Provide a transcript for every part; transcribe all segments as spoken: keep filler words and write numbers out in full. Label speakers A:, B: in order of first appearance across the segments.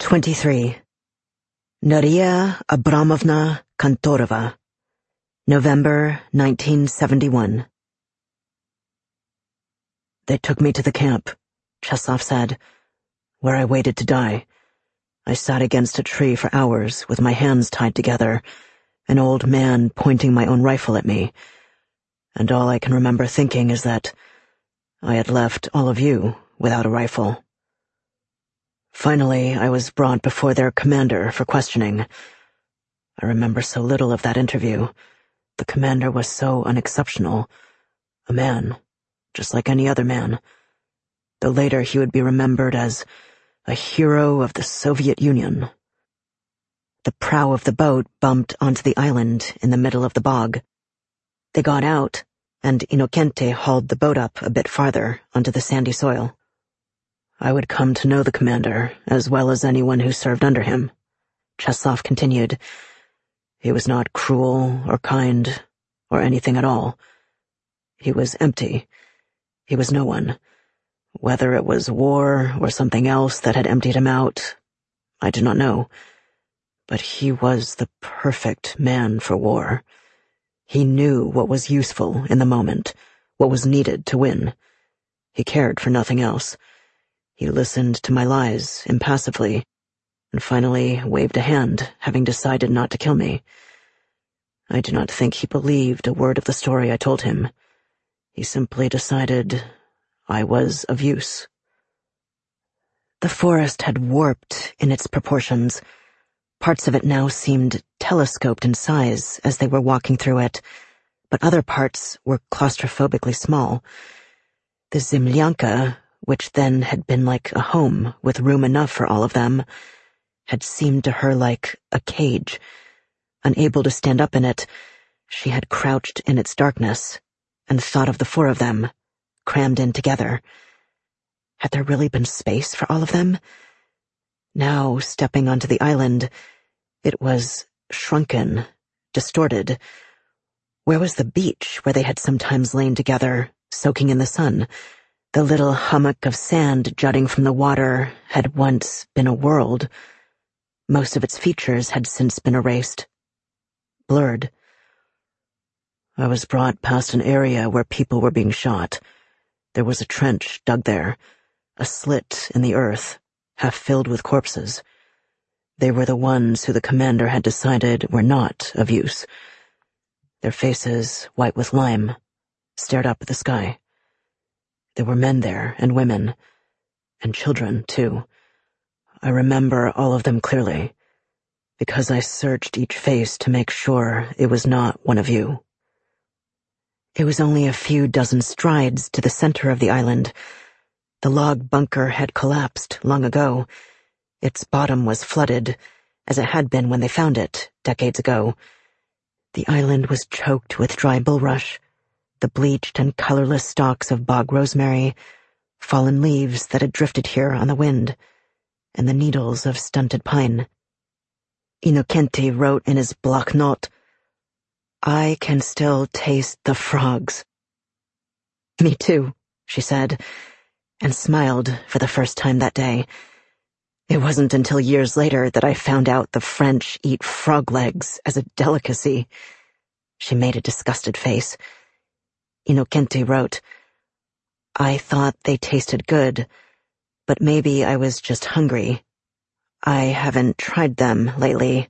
A: twenty-three. Naria Abramovna Kantorova, November nineteen seventy-one. They took me to the camp, Chesov said, where I waited to die. I sat against a tree for hours with my hands tied together, an old man pointing my own rifle at me, and all I can remember thinking is that I had left all of you without a rifle. Finally, I was brought before their commander for questioning. I remember so little of that interview. The commander was so unexceptional. A man, just like any other man. Though later he would be remembered as a hero of the Soviet Union. The prow of the boat bumped onto the island in the middle of the bog. They got out, and Inokente hauled the boat up a bit farther onto the sandy soil. I would come to know the commander as well as anyone who served under him. Chesov continued. He was not cruel or kind or anything at all. He was empty. He was no one. Whether it was war or something else that had emptied him out, I do not know. But he was the perfect man for war. He knew what was useful in the moment, what was needed to win. He cared for nothing else. He listened to my lies impassively, and finally waved a hand, having decided not to kill me. I do not think he believed a word of the story I told him. He simply decided I was of use. The forest had warped in its proportions. Parts of it now seemed telescoped in size as they were walking through it, but other parts were claustrophobically small. The Zemlyanka, which then had been like a home with room enough for all of them, had seemed to her like a cage. Unable to stand up in it, she had crouched in its darkness and thought of the four of them, crammed in together. Had there really been space for all of them? Now, stepping onto the island, it was shrunken, distorted. Where was the beach where they had sometimes lain together, soaking in the sun? The little hummock of sand jutting from the water had once been a world. Most of its features had since been erased, blurred. I was brought past an area where people were being shot. There was a trench dug there, a slit in the earth, half filled with corpses. They were the ones who the commander had decided were not of use. Their faces, white with lime, stared up at the sky. There were men there, and women, and children, too. I remember all of them clearly, because I searched each face to make sure it was not one of you. It was only a few dozen strides to the center of the island. The log bunker had collapsed long ago. Its bottom was flooded, as it had been when they found it, decades ago. The island was choked with dry bulrush, the bleached and colorless stalks of bog rosemary, fallen leaves that had drifted here on the wind, and the needles of stunted pine. Inokente wrote in his blocknote, "I can still taste the frogs." "Me too," she said, and smiled for the first time that day. It wasn't until years later that I found out the French eat frog legs as a delicacy. She made a disgusted face. Inokente wrote, "I thought they tasted good, but maybe I was just hungry. I haven't tried them lately."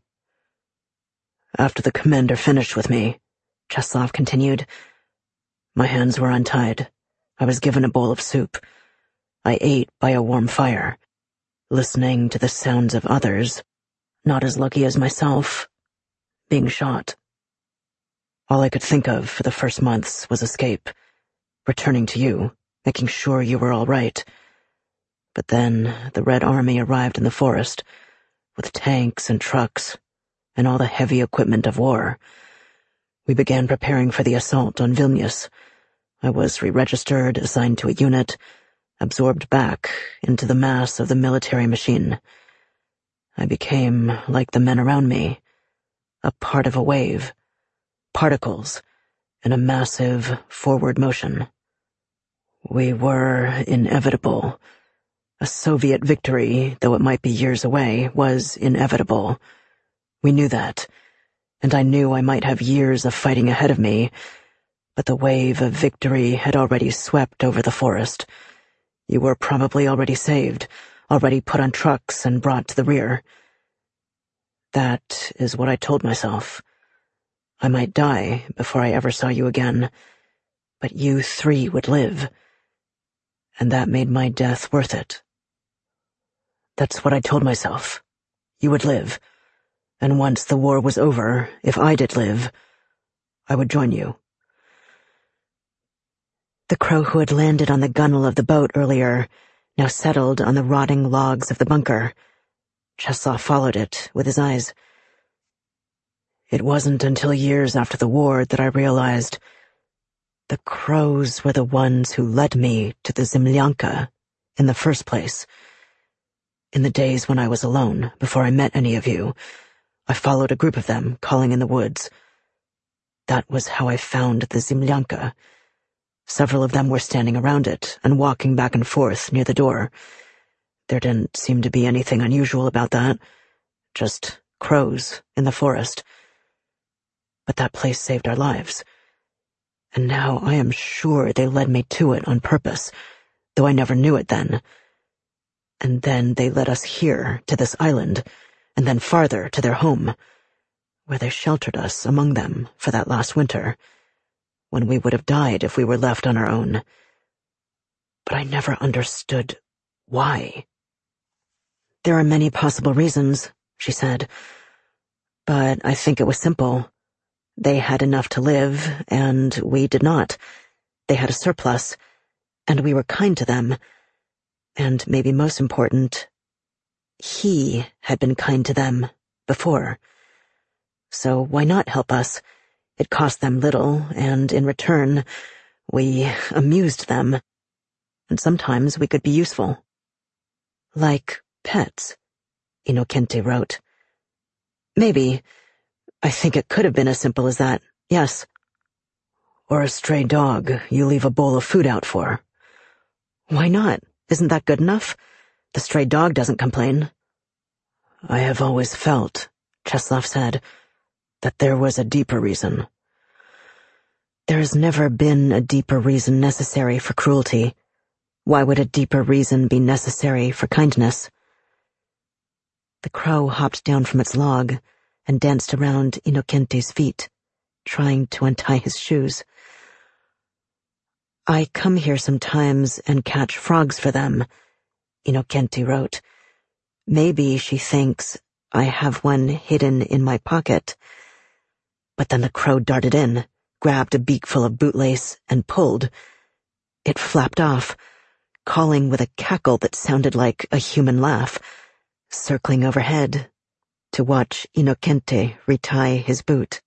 A: After the commander finished with me, Chesov continued, my hands were untied. I was given a bowl of soup. I ate by a warm fire, listening to the sounds of others, not as lucky as myself, being shot. All I could think of for the first months was escape, returning to you, making sure you were all right. But then the Red Army arrived in the forest, with tanks and trucks, and all the heavy equipment of war. We began preparing for the assault on Vilnius. I was re-registered, assigned to a unit, absorbed back into the mass of the military machine. I became, like the men around me, a part of a wave, particles in a massive forward motion. We were inevitable, A Soviet victory, though it might be years away, was inevitable. We knew that, and I knew I might have years of fighting ahead of me, but the wave of victory had already swept over the forest. You were probably already saved, already put on trucks and brought to the rear. That is what I told myself. I might die before I ever saw you again, but you three would live, and that made my death worth it. That's what I told myself. You would live, and once the war was over, if I did live, I would join you. The crow who had landed on the gunwale of the boat earlier now settled on the rotting logs of the bunker. Cheslov followed it with his eyes. It wasn't until years after the war that I realized the crows were the ones who led me to the Zemlyanka in the first place. In the days when I was alone, before I met any of you, I followed a group of them calling in the woods. That was how I found the Zemlyanka. Several of them were standing around it and walking back and forth near the door. There didn't seem to be anything unusual about that, just crows in the forest. But that place saved our lives. And now I am sure they led me to it on purpose, though I never knew it then. And then they led us here, to this island, and then farther to their home, where they sheltered us among them for that last winter, when we would have died if we were left on our own. But I never understood why. There are many possible reasons, she said, but I think it was simple. They had enough to live, and we did not. They had a surplus, and we were kind to them. And maybe most important, he had been kind to them before. So why not help us? It cost them little, and in return, we amused them. And sometimes we could be useful. Like pets, Inokente wrote. Maybe. I think it could have been as simple as that, yes. Or a stray dog you leave a bowl of food out for. Why not? Isn't that good enough? The stray dog doesn't complain. I have always felt, Cheslov said, that there was a deeper reason. There has never been a deeper reason necessary for cruelty. Why would a deeper reason be necessary for kindness? The crow hopped down from its log and danced around Inokente's feet, trying to untie his shoes. I come here sometimes and catch frogs for them, Inokente wrote. Maybe she thinks I have one hidden in my pocket. But then the crow darted in, grabbed a beakful of bootlace, and pulled. It flapped off, calling with a cackle that sounded like a human laugh, circling overhead to watch Inokente retie his boot.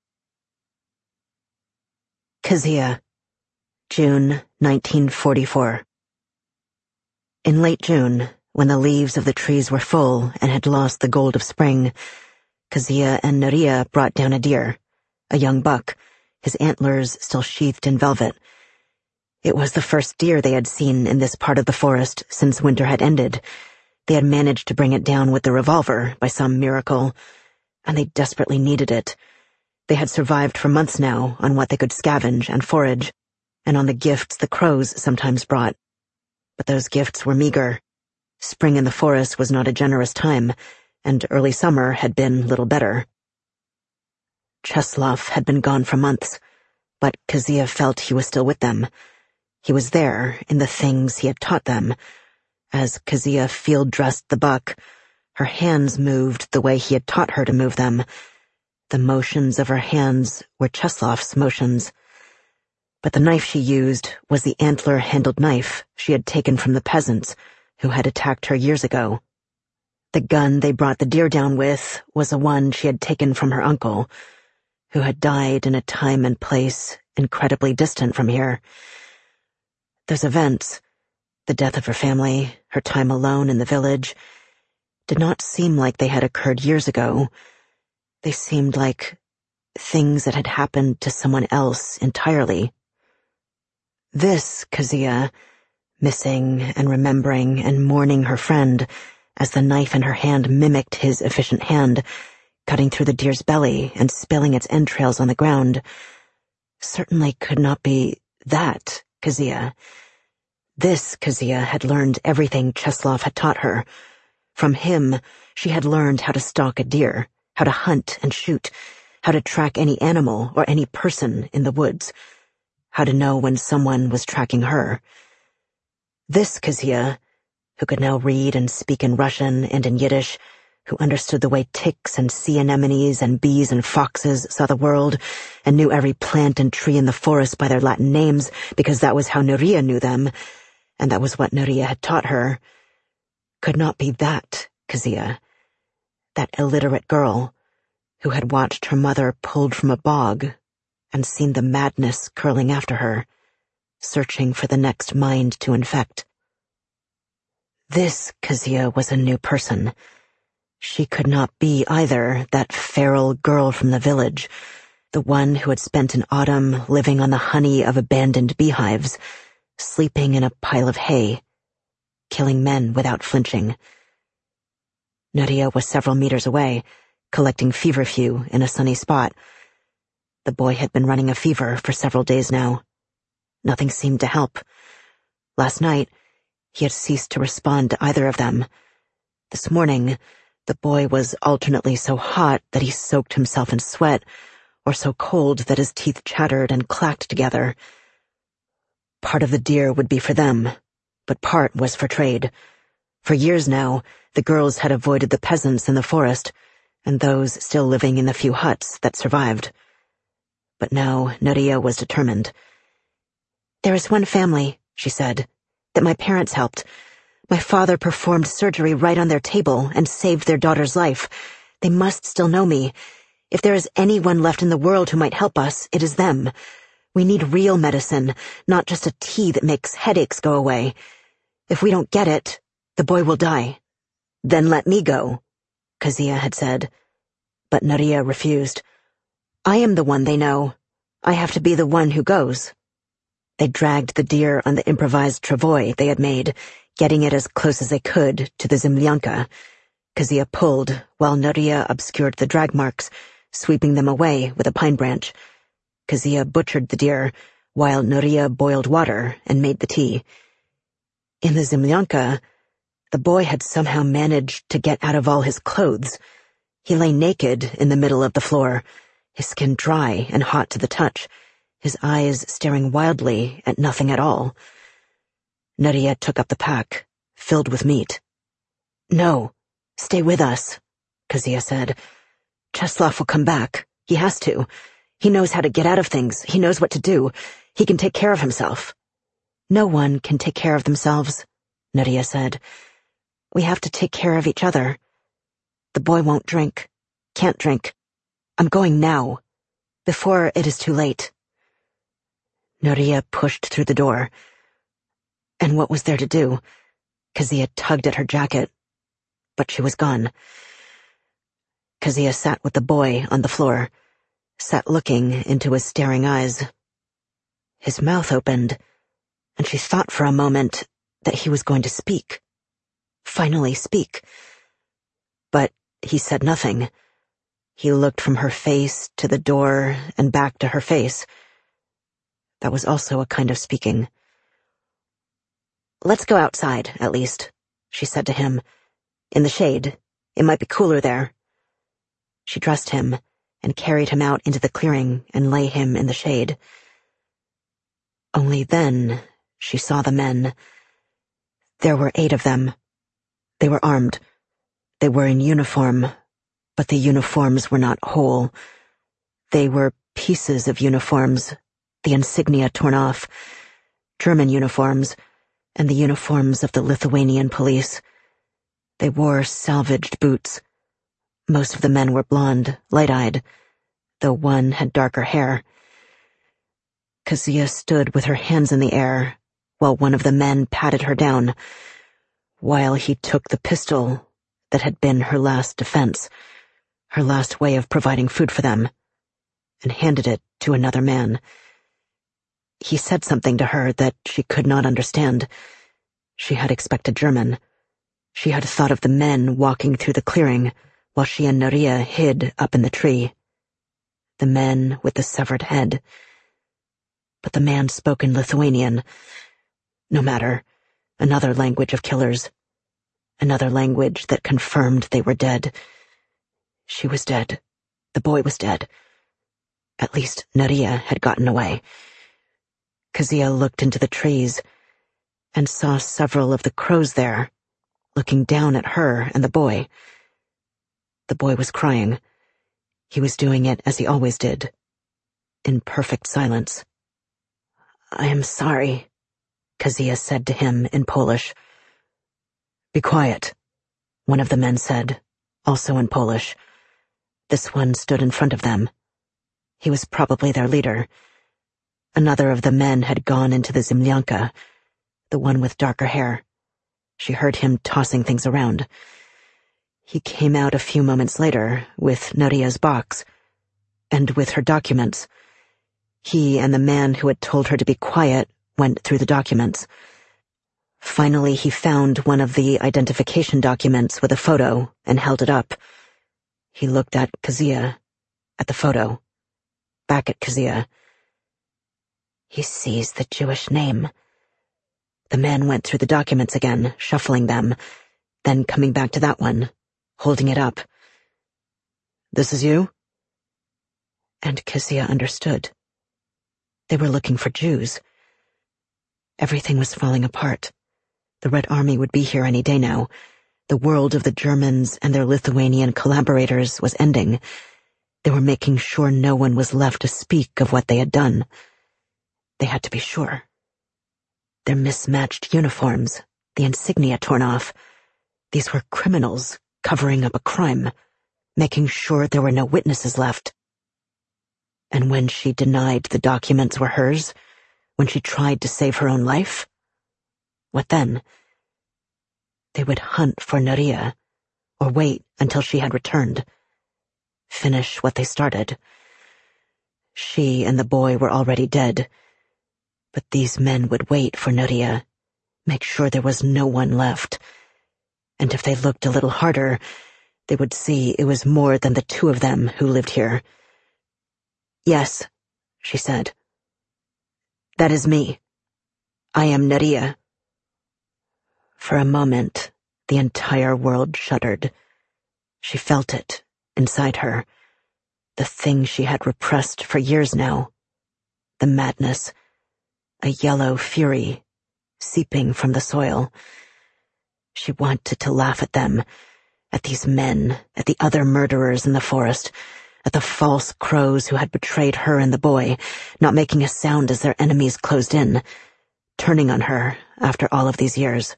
A: Kazia, June nineteen forty-four. In late June, when the leaves of the trees were full and had lost the gold of spring, Kazia and Naria brought down a deer, a young buck, his antlers still sheathed in velvet. It was the first deer they had seen in this part of the forest since winter had ended. They had managed to bring it down with the revolver by some miracle, and they desperately needed it. They had survived for months now on what they could scavenge and forage, and on the gifts the crows sometimes brought. But those gifts were meager. Spring in the forest was not a generous time, and early summer had been little better. Cheslov had been gone for months, but Kazia felt he was still with them. He was there in the things he had taught them. As Kazia field-dressed the buck, her hands moved the way he had taught her to move them. The motions of her hands were Cheslov's motions. But the knife she used was the antler-handled knife she had taken from the peasants who had attacked her years ago. The gun they brought the deer down with was a one she had taken from her uncle, who had died in a time and place incredibly distant from here. Those events, the death of her family, her time alone in the village, did not seem like they had occurred years ago. They seemed like things that had happened to someone else entirely. This, Kazia, missing and remembering and mourning her friend as the knife in her hand mimicked his efficient hand, cutting through the deer's belly and spilling its entrails on the ground, certainly could not be that Kezia. This Kezia had learned everything Cheslov had taught her. From him, she had learned how to stalk a deer, how to hunt and shoot, how to track any animal or any person in the woods, how to know when someone was tracking her. This Kezia, who could now read and speak in Russian and in Yiddish, who understood the way ticks and sea anemones and bees and foxes saw the world, and knew every plant and tree in the forest by their Latin names because that was how Nuria knew them, and that was what Nuria had taught her, could not be that Kezia, that illiterate girl who had watched her mother pulled from a bog and seen the madness curling after her, searching for the next mind to infect. This Kezia was a new person. She could not be either that feral girl from the village, the one who had spent an autumn living on the honey of abandoned beehives, sleeping in a pile of hay, killing men without flinching. Nuria was several meters away, collecting feverfew in a sunny spot. The boy had been running a fever for several days now. Nothing seemed to help. Last night, he had ceased to respond to either of them. This morning, the boy was alternately so hot that he soaked himself in sweat, or so cold that his teeth chattered and clacked together. Part of the deer would be for them, but part was for trade. For years now, the girls had avoided the peasants in the forest, and those still living in the few huts that survived. But now Nuria was determined. "There is one family," she said, "that my parents helped. My father performed surgery right on their table and saved their daughter's life. They must still know me. If there is anyone left in the world who might help us, it is them. We need real medicine, not just a tea that makes headaches go away. If we don't get it, the boy will die." "Then let me go," Kezia had said. But Nuria refused. "I am the one they know. I have to be the one who goes." They dragged the deer on the improvised travois they had made, getting it as close as they could to the Zemlyanka. Kezia pulled, while Nuria obscured the drag marks, sweeping them away with a pine branch. Kezia butchered the deer, while Nuria boiled water and made the tea. In the Zemlyanka, the boy had somehow managed to get out of all his clothes. He lay naked in the middle of the floor, his skin dry and hot to the touch, his eyes staring wildly at nothing at all. Nuria took up the pack, filled with meat. "No, stay with us," Kezia said. "Cheslov will come back. He has to. He knows how to get out of things. He knows what to do. He can take care of himself." "No one can take care of themselves," Nuria said. "We have to take care of each other. The boy won't drink. Can't drink. I'm going now, before it is too late." Nuria pushed through the door. And what was there to do? Kezia tugged at her jacket, but she was gone. Kezia sat with the boy on the floor, sat looking into his staring eyes. His mouth opened, and she thought for a moment that he was going to speak. Finally speak. But he said nothing. He looked from her face to the door and back to her face. That was also a kind of speaking. "Let's go outside, at least," she said to him. "In the shade. It might be cooler there." She dressed him and carried him out into the clearing and lay him in the shade. Only then she saw the men. There were eight of them. They were armed. They were in uniform, but the uniforms were not whole. They were pieces of uniforms, the insignia torn off, German uniforms, and the uniforms of the Lithuanian police. They wore salvaged boots. Most of the men were blonde, light-eyed, though one had darker hair. Kezia stood with her hands in the air, while one of the men patted her down, while he took the pistol that had been her last defense, her last way of providing food for them, and handed it to another man. He said something to her that she could not understand. She had expected German. She had thought of the men walking through the clearing while she and Nuria hid up in the tree. The men with the severed head. But the man spoke in Lithuanian. No matter. Another language of killers. Another language that confirmed they were dead. She was dead. The boy was dead. At least Nuria had gotten away. Kezia looked into the trees and saw several of the crows there, looking down at her and the boy. The boy was crying. He was doing it as he always did, in perfect silence. "I am sorry," Kezia said to him in Polish. "Be quiet," one of the men said, also in Polish. This one stood in front of them. He was probably their leader. Another of the men had gone into the Zemlyanka, the one with darker hair. She heard him tossing things around. He came out a few moments later with Nuria's box, and with her documents. He and the man who had told her to be quiet went through the documents. Finally, he found one of the identification documents with a photo and held it up. He looked at Kezia, at the photo, back at Kezia. He sees the Jewish name. The man went through the documents again, shuffling them, then coming back to that one, holding it up. "This is you?" And Kezia understood. They were looking for Jews. Everything was falling apart. The Red Army would be here any day now. The world of the Germans and their Lithuanian collaborators was ending. They were making sure no one was left to speak of what they had done. They had to be sure. Their mismatched uniforms, the insignia torn off. These were criminals covering up a crime, making sure there were no witnesses left. And when she denied the documents were hers, when she tried to save her own life, what then? They would hunt for Nuria, or wait until she had returned. Finish what they started. She and the boy were already dead, but these men would wait for Nuria, make sure there was no one left. And if they looked a little harder, they would see it was more than the two of them who lived here. "Yes," she said. "That is me. I am Nuria." For a moment, the entire world shuddered. She felt it, inside her. The thing she had repressed for years now. The madness. A yellow fury, seeping from the soil. She wanted to laugh at them, at these men, at the other murderers in the forest, at the false crows who had betrayed her and the boy, not making a sound as their enemies closed in, turning on her after all of these years.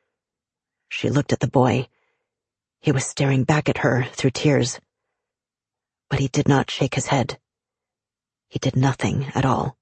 A: She looked at the boy. He was staring back at her through tears. But he did not shake his head. He did nothing at all.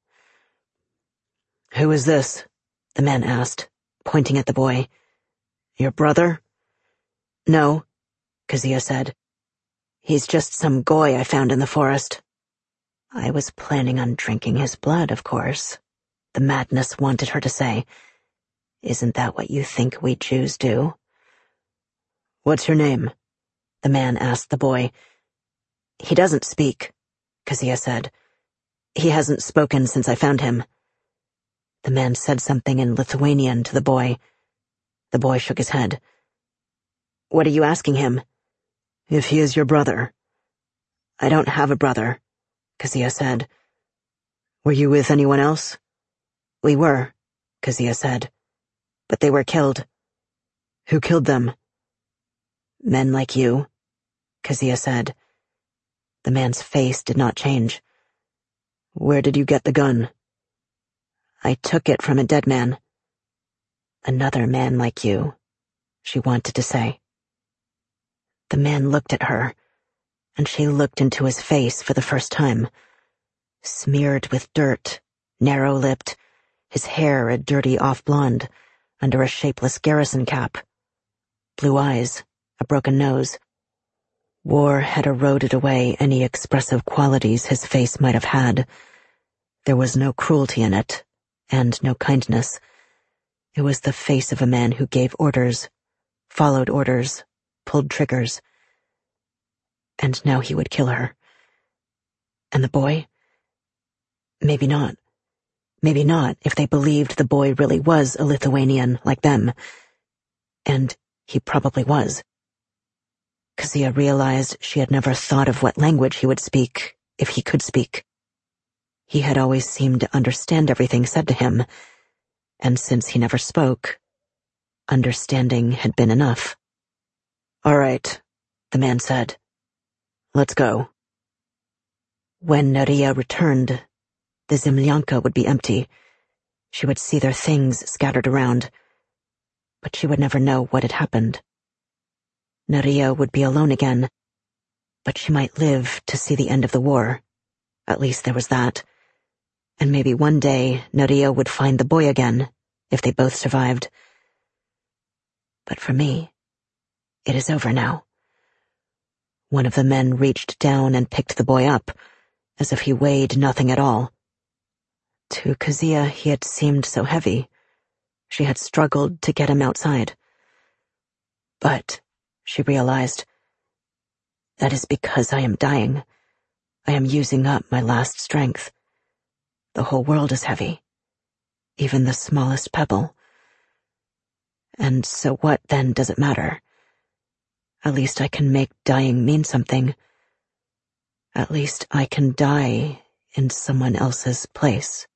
A: "Who is this?" the man asked, pointing at the boy. "Your brother?" "No," Kezia said. "He's just some goy I found in the forest." I was planning on drinking his blood, of course, the madness wanted her to say. Isn't that what you think we Jews do? "What's your name?" the man asked the boy. "He doesn't speak," Kezia said. "He hasn't spoken since I found him." The man said something in Lithuanian to the boy. The boy shook his head. "What are you asking him?" "If he is your brother." "I don't have a brother," Kezia said. "Were you with anyone else?" "We were," Kezia said. "But they were killed." "Who killed them?" "Men like you," Kezia said. The man's face did not change. "Where did you get the gun?" "I took it from a dead man." "Another man like you," she wanted to say. The man looked at her, and she looked into his face for the first time. Smeared with dirt, narrow-lipped, his hair a dirty off-blonde, under a shapeless garrison cap. Blue eyes, a broken nose. War had eroded away any expressive qualities his face might have had. There was no cruelty in it, and no kindness. It was the face of a man who gave orders, followed orders, pulled triggers. And now he would kill her. And the boy? Maybe not. Maybe not, if they believed the boy really was a Lithuanian like them. And he probably was. Kezia realized she had never thought of what language he would speak, if he could speak. He had always seemed to understand everything said to him, and since he never spoke, understanding had been enough. "All right," the man said. "Let's go." When Naria returned, the Zemlyanka would be empty. She would see their things scattered around, but she would never know what had happened. Naria would be alone again, but she might live to see the end of the war. At least there was that. And maybe one day Naria would find the boy again, if they both survived. But for me, it is over now. One of the men reached down and picked the boy up, as if he weighed nothing at all. To Kezia he had seemed so heavy. She had struggled to get him outside. But, she realized, that is because I am dying. I am using up my last strength. The whole world is heavy, even the smallest pebble. And so what then does it matter? At least I can make dying mean something. At least I can die in someone else's place.